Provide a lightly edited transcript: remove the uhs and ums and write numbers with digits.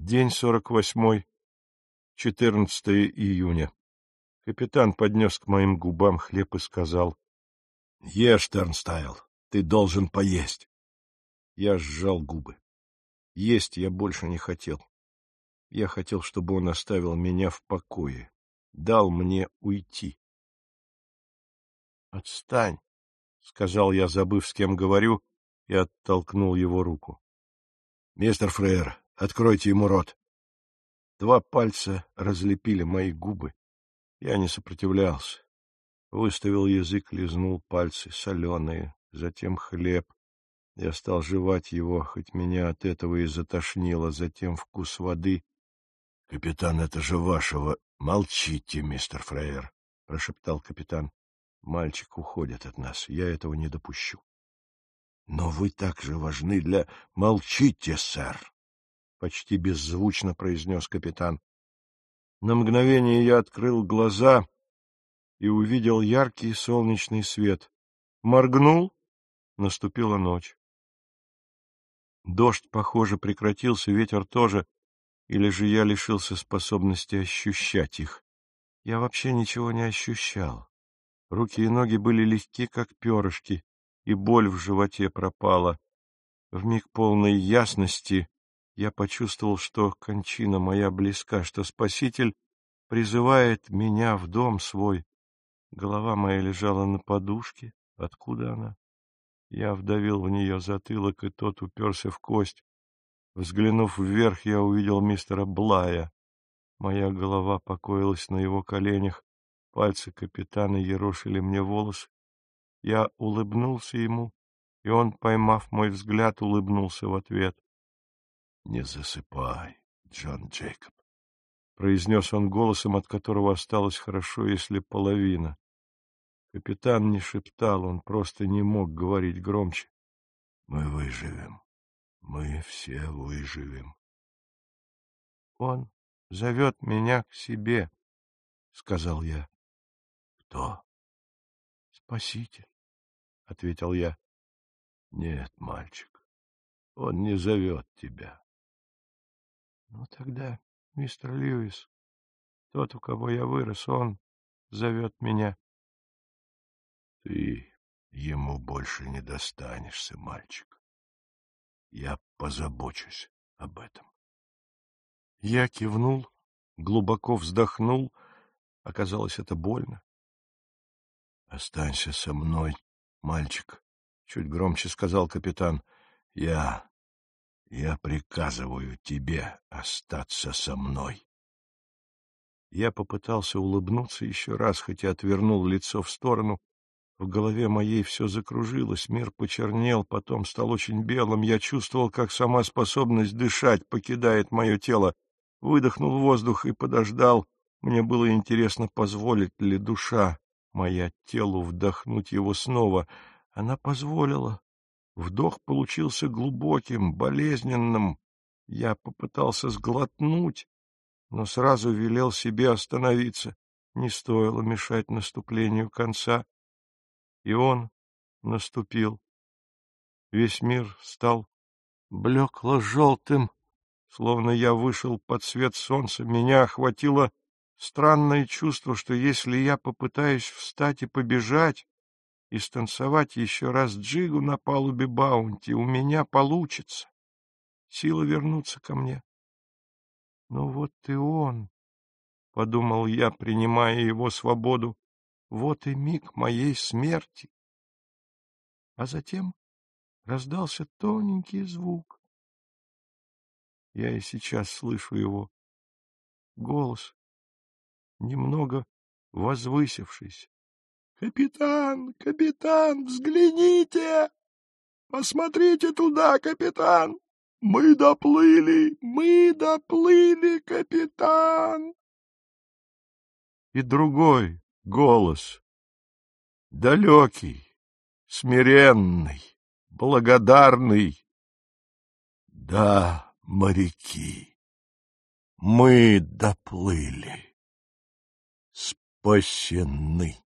День 48, 14 июня. Капитан поднес к моим губам хлеб и сказал: — Ешь, Тернстайл, ты должен поесть. Я сжал губы. Есть я больше не хотел. Я хотел, чтобы он оставил меня в покое, дал мне уйти. — Отстань, — сказал я, забыв, с кем говорю, и оттолкнул его руку. — Мистер Фрейер, откройте ему рот. Два пальца разлепили мои губы. Я не сопротивлялся. Выставил язык, лизнул пальцы, соленые, затем хлеб. Я стал жевать его, хоть меня от этого и затошнило, затем вкус воды. — Капитан, это же вашего. — Молчите, мистер Фрейер, — прошептал капитан. — Мальчик уходит от нас, я этого не допущу. — Но вы так же важны для... — Молчите, сэр, — почти беззвучно произнес капитан. На мгновение я открыл глаза и увидел яркий солнечный свет. Моргнул — наступила ночь. Дождь, похоже, прекратился, ветер тоже, или же я лишился способности ощущать их. Я вообще ничего не ощущал. Руки и ноги были легки, как перышки, и боль в животе пропала. Вмиг полной ясности я почувствовал, что кончина моя близка, что Спаситель призывает меня в дом свой. Голова моя лежала на подушке. Откуда она? Я вдавил в нее затылок, и тот уперся в кость. Взглянув вверх, я увидел мистера Блая. Моя голова покоилась на его коленях, пальцы капитана ерошили мне волосы. Я улыбнулся ему, и он, поймав мой взгляд, улыбнулся в ответ. — Не засыпай, Джон Джейкоб, — произнес он голосом, от которого осталось хорошо, если половина. Капитан не шептал, он просто не мог говорить громче. — Мы выживем. Мы все выживем. — Он зовет меня к себе, — сказал я. — Кто? — Спаситель, — ответил я. — Нет, мальчик, он не зовет тебя. — Ну тогда, мистер Льюис, тот, у кого я вырос, он зовет меня. — Ты ему больше не достанешься, мальчик. Я позабочусь об этом. Я кивнул, глубоко вздохнул. Оказалось, это больно. — Останься со мной, мальчик, — чуть громче сказал капитан. — Я приказываю тебе остаться со мной. Я попытался улыбнуться еще раз, хотя отвернул лицо в сторону. В голове моей все закружилось, мир почернел, потом стал очень белым. Я чувствовал, как сама способность дышать покидает мое тело. Выдохнул воздух и подождал. Мне было интересно, позволит ли душа моя телу вдохнуть его снова. Она позволила. Вдох получился глубоким, болезненным. Я попытался сглотнуть, но сразу велел себе остановиться. Не стоило мешать наступлению конца. И он наступил. Весь мир стал блекло-желтым, словно я вышел под свет солнца. Меня охватило странное чувство, что если я попытаюсь встать и побежать, и станцевать еще раз джигу на палубе Баунти, у меня получится. Сила вернуться ко мне. Ну вот и он, — подумал я, принимая его свободу, — вот и миг моей смерти. А затем раздался тоненький звук. Я и сейчас слышу его. Голос, немного возвысившийся. — Капитан, капитан, взгляните! Посмотрите туда, капитан! Мы доплыли, капитан! И другой голос, далекий, смиренный, благодарный. Да, моряки, мы доплыли, спасены.